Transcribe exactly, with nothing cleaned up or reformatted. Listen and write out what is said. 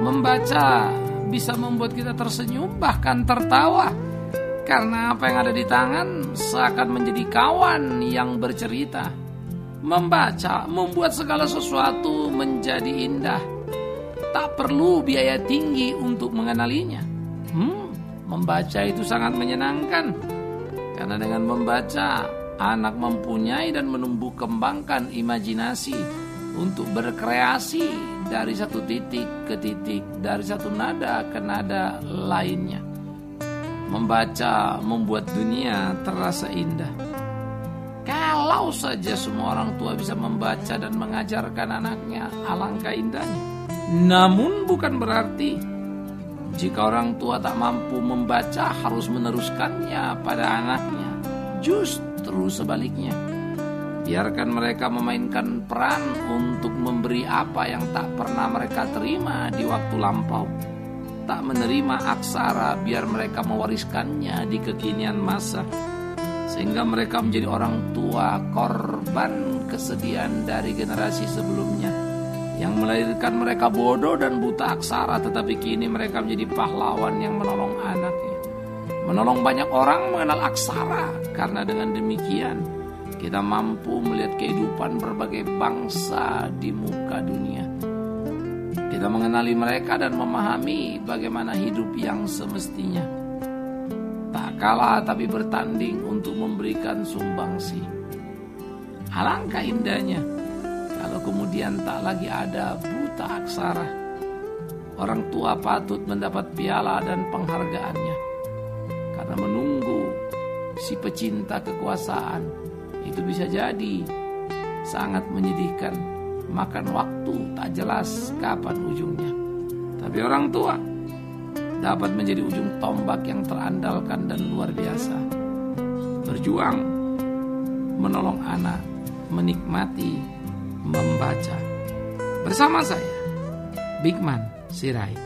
Membaca bisa membuat kita tersenyum, bahkan tertawa, karena apa yang ada di tangan seakan menjadi kawan yang bercerita. Membaca membuat segala sesuatu menjadi indah. Tak perlu biaya tinggi untuk mengenalinya. Hmm, membaca itu sangat menyenangkan, karena dengan membaca anak mempunyai dan menumbuh kembangkan imajinasi untuk berkreasi dari satu titik ke titik, dari satu nada ke nada lainnya. Membaca membuat dunia terasa indah. Kalau saja semua orang tua bisa membaca dan mengajarkan anaknya, alangkah indahnya. Namun bukan berarti jika orang tua tak mampu membaca harus meneruskannya pada anaknya. Justru sebaliknya, biarkan mereka memainkan peran untuk memberi apa yang tak pernah mereka terima di waktu lampau. Tak menerima aksara, biar mereka mewariskannya di kekinian masa, sehingga mereka menjadi orang tua korban kesedihan dari generasi sebelumnya yang melahirkan mereka bodoh dan buta aksara, tetapi kini mereka menjadi pahlawan yang menolong anaknya, menolong banyak orang mengenal aksara. Karena dengan demikian kita mampu melihat kehidupan berbagai bangsa di muka dunia. Kita mengenali mereka dan memahami bagaimana hidup yang semestinya. Tak kalah tapi bertanding untuk memberikan sumbangsi. Alangkah indahnya kalau kemudian tak lagi ada buta aksara. Orang tua patut mendapat piala dan penghargaannya, karena menunggu si pecinta kekuasaan itu bisa jadi sangat menyedihkan. Makan waktu tak jelas kapan ujungnya. Tapi orang tua dapat menjadi ujung tombak yang terandalkan dan luar biasa. Berjuang, menolong anak, menikmati, membaca. Bersama saya, Bigman Sirait.